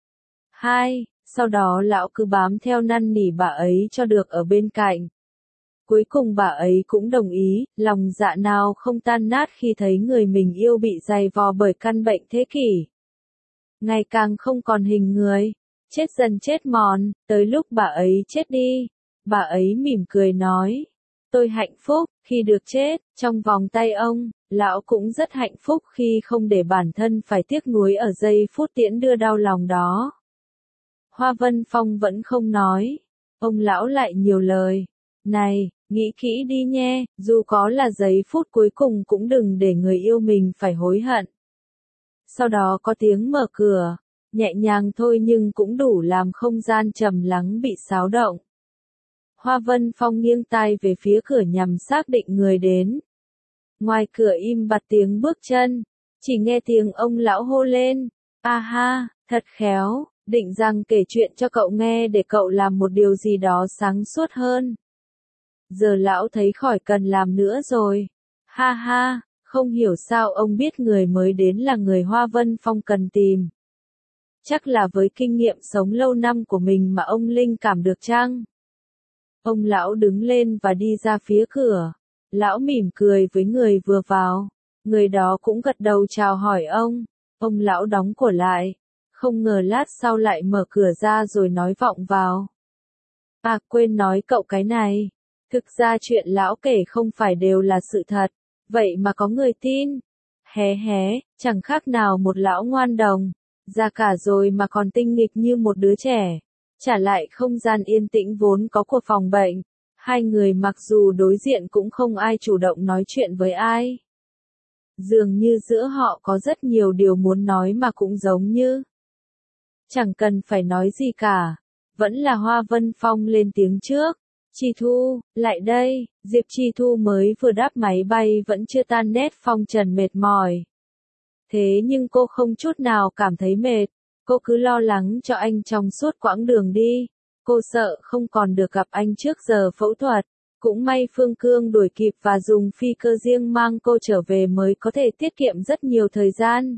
2. Sau đó lão cứ bám theo năn nỉ bà ấy cho được ở bên cạnh. Cuối cùng bà ấy cũng đồng ý, lòng dạ nào không tan nát khi thấy người mình yêu bị dày vò bởi căn bệnh thế kỷ. Ngày càng không còn hình người, chết dần chết mòn, tới lúc bà ấy chết đi. Bà ấy mỉm cười nói, tôi hạnh phúc khi được chết trong vòng tay ông. Lão cũng rất hạnh phúc khi không để bản thân phải tiếc nuối ở giây phút tiễn đưa đau lòng đó. Hoa Vân Phong vẫn không nói. Ông lão lại nhiều lời. Này, nghĩ kỹ đi nhé, dù có là giây phút cuối cùng cũng đừng để người yêu mình phải hối hận. Sau đó có tiếng mở cửa, nhẹ nhàng thôi nhưng cũng đủ làm không gian trầm lắng bị xáo động. Hoa Vân Phong nghiêng tai về phía cửa nhằm xác định người đến. Ngoài cửa im bặt tiếng bước chân, chỉ nghe tiếng ông lão hô lên. A ha, thật khéo, định rằng kể chuyện cho cậu nghe để cậu làm một điều gì đó sáng suốt hơn. Giờ lão thấy khỏi cần làm nữa rồi. Ha ha, không hiểu sao ông biết người mới đến là người Hoa Vân Phong cần tìm. Chắc là với kinh nghiệm sống lâu năm của mình mà ông linh cảm được chăng? Ông lão đứng lên và đi ra phía cửa. Lão mỉm cười với người vừa vào. Người đó cũng gật đầu chào hỏi ông. Ông lão đóng cửa lại. Không ngờ lát sau lại mở cửa ra rồi nói vọng vào. À, quên nói cậu cái này. Thực ra chuyện lão kể không phải đều là sự thật. Vậy mà có người tin. Hé hé, chẳng khác nào một lão ngoan đồng. Già cả rồi mà còn tinh nghịch như một đứa trẻ. trả lại không gian yên tĩnh vốn có của phòng bệnh. Hai người mặc dù đối diện cũng không ai chủ động nói chuyện với ai. Dường như giữa họ có rất nhiều điều muốn nói mà cũng giống như chẳng cần phải nói gì cả. Vẫn là Hoa Vân Phong lên tiếng trước. Chi Thu, lại đây. Diệp Chi Thu mới vừa đáp máy bay vẫn chưa tan nét phong trần mệt mỏi. Thế nhưng cô không chút nào cảm thấy mệt. Cô cứ lo lắng cho anh trong suốt quãng đường đi. Cô sợ không còn được gặp anh trước giờ phẫu thuật. Cũng may Phương Cương đuổi kịp và dùng phi cơ riêng mang cô trở về mới có thể tiết kiệm rất nhiều thời gian.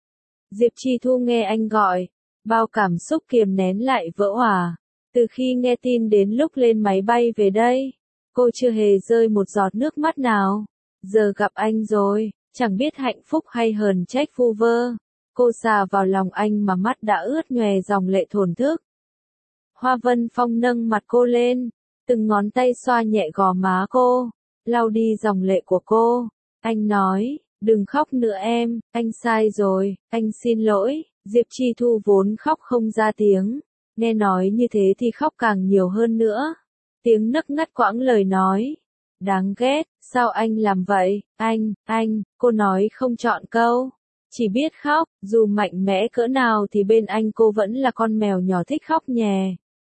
Diệp Chi Thu nghe anh gọi, bao cảm xúc kiềm nén lại vỡ òa. Từ khi nghe tin đến lúc lên máy bay về đây, cô chưa hề rơi một giọt nước mắt nào. Giờ gặp anh rồi, chẳng biết hạnh phúc hay hờn trách vu vơ. Cô xà vào lòng anh mà mắt đã ướt nhòe dòng lệ thổn thức. Hoa Vân Phong nâng mặt cô lên, từng ngón tay xoa nhẹ gò má cô, lau đi dòng lệ của cô. Anh nói, đừng khóc nữa em, anh sai rồi, anh xin lỗi. Diệp Chi Thu vốn khóc không ra tiếng, nghe nói như thế thì khóc càng nhiều hơn nữa. Tiếng nấc ngắt quãng lời nói. Đáng ghét, sao anh làm vậy, anh, cô nói không chọn câu. Chỉ biết khóc, dù mạnh mẽ cỡ nào thì bên anh cô vẫn là con mèo nhỏ thích khóc nhè.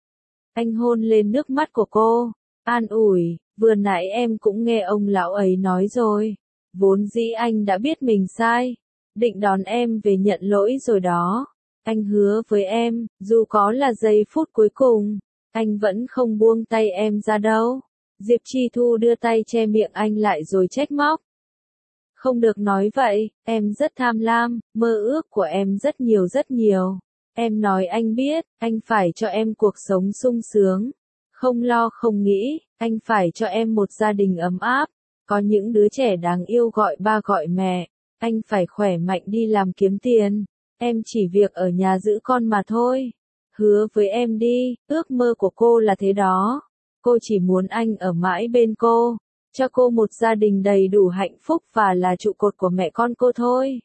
Anh hôn lên nước mắt của cô, an ủi, vừa nãy em cũng nghe ông lão ấy nói rồi. Vốn dĩ anh đã biết mình sai, định đón em về nhận lỗi rồi đó. Anh hứa với em, dù có là giây phút cuối cùng, anh vẫn không buông tay em ra đâu. Diệp Chi Thu đưa tay che miệng anh lại rồi trách móc. Không được nói vậy, em rất tham lam, mơ ước của em rất nhiều rất nhiều. Em nói anh biết, anh phải cho em cuộc sống sung sướng. Không lo không nghĩ, anh phải cho em một gia đình ấm áp. Có những đứa trẻ đáng yêu gọi ba gọi mẹ. Anh phải khỏe mạnh đi làm kiếm tiền. Em chỉ việc ở nhà giữ con mà thôi. Hứa với em đi, ước mơ của cô là thế đó. Cô chỉ muốn anh ở mãi bên cô. Cho cô một gia đình đầy đủ hạnh phúc và là trụ cột của mẹ con cô thôi.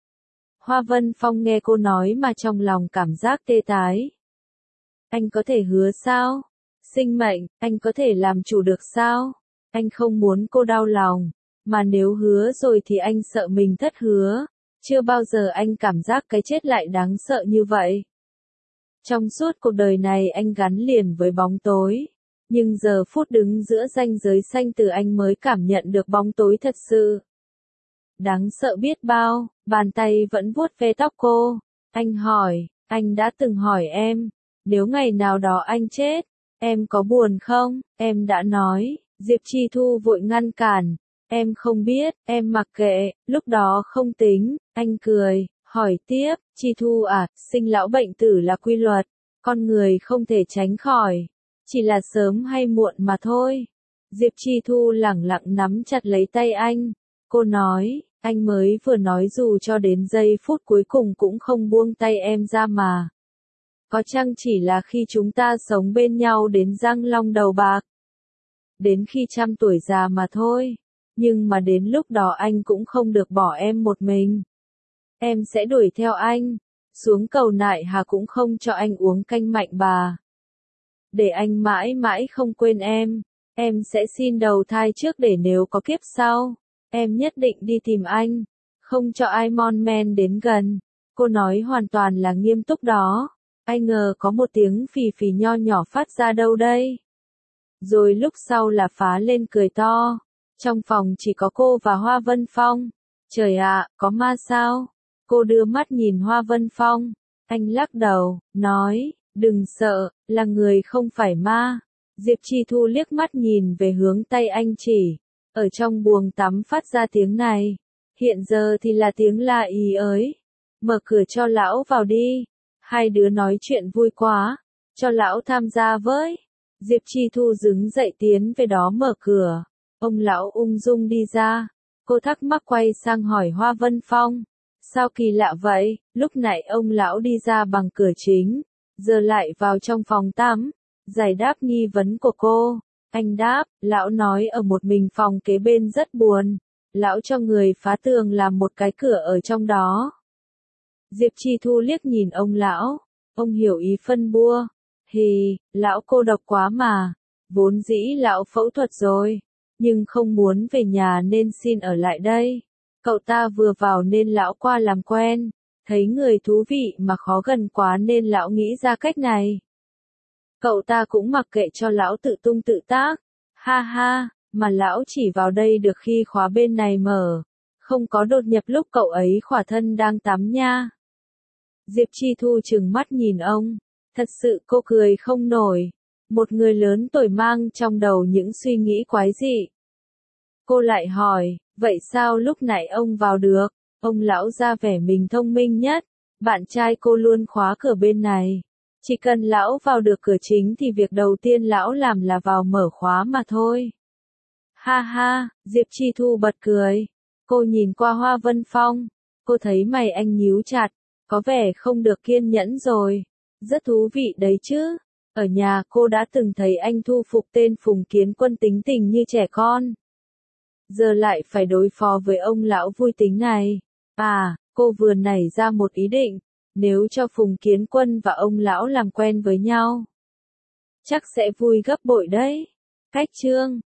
Hoa Vân Phong nghe cô nói mà trong lòng cảm giác tê tái. Anh có thể hứa sao? Sinh mệnh, anh có thể làm chủ được sao? Anh không muốn cô đau lòng, mà nếu hứa rồi thì anh sợ mình thất hứa. Chưa bao giờ anh cảm giác cái chết lại đáng sợ như vậy. Trong suốt cuộc đời này anh gắn liền với bóng tối. Nhưng giờ phút đứng giữa ranh giới xanh từ anh mới cảm nhận được bóng tối thật sự. Đáng sợ biết bao, bàn tay vẫn vuốt ve tóc cô. Anh hỏi, anh đã từng hỏi em, nếu ngày nào đó anh chết, em có buồn không? Em đã nói, Diệp Chi Thu vội ngăn cản. Em không biết, em mặc kệ, lúc đó không tính. Anh cười, hỏi tiếp, Chi Thu à, sinh lão bệnh tử là quy luật, con người không thể tránh khỏi. Chỉ là sớm hay muộn mà thôi. Diệp Chi Thu lẳng lặng nắm chặt lấy tay anh. Cô nói, anh mới vừa nói dù cho đến giây phút cuối cùng cũng không buông tay em ra mà. Có chăng chỉ là khi chúng ta sống bên nhau đến răng long đầu bạc. Đến khi trăm tuổi già mà thôi. Nhưng mà đến lúc đó anh cũng không được bỏ em một mình. Em sẽ đuổi theo anh. Xuống cầu Nại Hà cũng không cho anh uống canh mạnh bà. Để anh mãi mãi không quên em. Em sẽ xin đầu thai trước để nếu có kiếp sau, em nhất định đi tìm anh. Không cho ai mon men đến gần. Cô nói hoàn toàn là nghiêm túc đó. Ai ngờ có một tiếng phì phì nho nhỏ phát ra đâu đây. Rồi lúc sau là phá lên cười to. Trong phòng chỉ có cô và Hoa Vân Phong. Trời ạ, có ma sao? Cô đưa mắt nhìn Hoa Vân Phong. Anh lắc đầu, nói, đừng sợ, là người không phải ma. Diệp Chi Thu liếc mắt nhìn về hướng tay anh chỉ. Ở trong buồng tắm phát ra tiếng này. Hiện giờ thì là tiếng la ý ới. Mở cửa cho lão vào đi. Hai đứa nói chuyện vui quá. Cho lão tham gia với. Diệp Chi Thu đứng dậy tiến về đó mở cửa. Ông lão ung dung đi ra. Cô thắc mắc quay sang hỏi Hoa Vân Phong. Sao kỳ lạ vậy, lúc nãy ông lão đi ra bằng cửa chính. Giờ lại vào trong phòng tắm. Giải đáp nghi vấn của cô. Anh đáp, lão nói ở một mình phòng kế bên rất buồn. Lão cho người phá tường làm một cái cửa ở trong đó. Diệp Chi Thu liếc nhìn ông lão. Ông hiểu ý phân bua. Hì, lão cô độc quá mà. Vốn dĩ lão phẫu thuật rồi, nhưng không muốn về nhà nên xin ở lại đây. Cậu ta vừa vào nên lão qua làm quen, thấy người thú vị mà khó gần quá nên lão nghĩ ra cách này. Cậu ta cũng mặc kệ cho lão tự tung tự tác. Ha ha, mà lão chỉ vào đây được khi khóa bên này mở. Không có đột nhập lúc cậu ấy khỏa thân đang tắm nha. Diệp Chi Thu trừng mắt nhìn ông. Thật sự cô cười không nổi. Một người lớn tuổi mang trong đầu những suy nghĩ quái dị. Cô lại hỏi, vậy sao lúc nãy ông vào được? Ông lão ra vẻ mình thông minh nhất. Bạn trai cô luôn khóa cửa bên này. Chỉ cần lão vào được cửa chính thì việc đầu tiên lão làm là vào mở khóa mà thôi. Ha ha, Diệp Chi Thu bật cười. Cô nhìn qua Hoa Vân Phong. Cô thấy mày anh nhíu chặt. Có vẻ không được kiên nhẫn rồi. Rất thú vị đấy chứ. Ở nhà cô đã từng thấy anh thu phục tên Phùng Kiến Quân tính tình như trẻ con. Giờ lại phải đối phó với ông lão vui tính này. À, cô vừa nảy ra một ý định. Nếu cho Phùng Kiến Quân và ông lão làm quen với nhau, chắc sẽ vui gấp bội đấy. Cách chương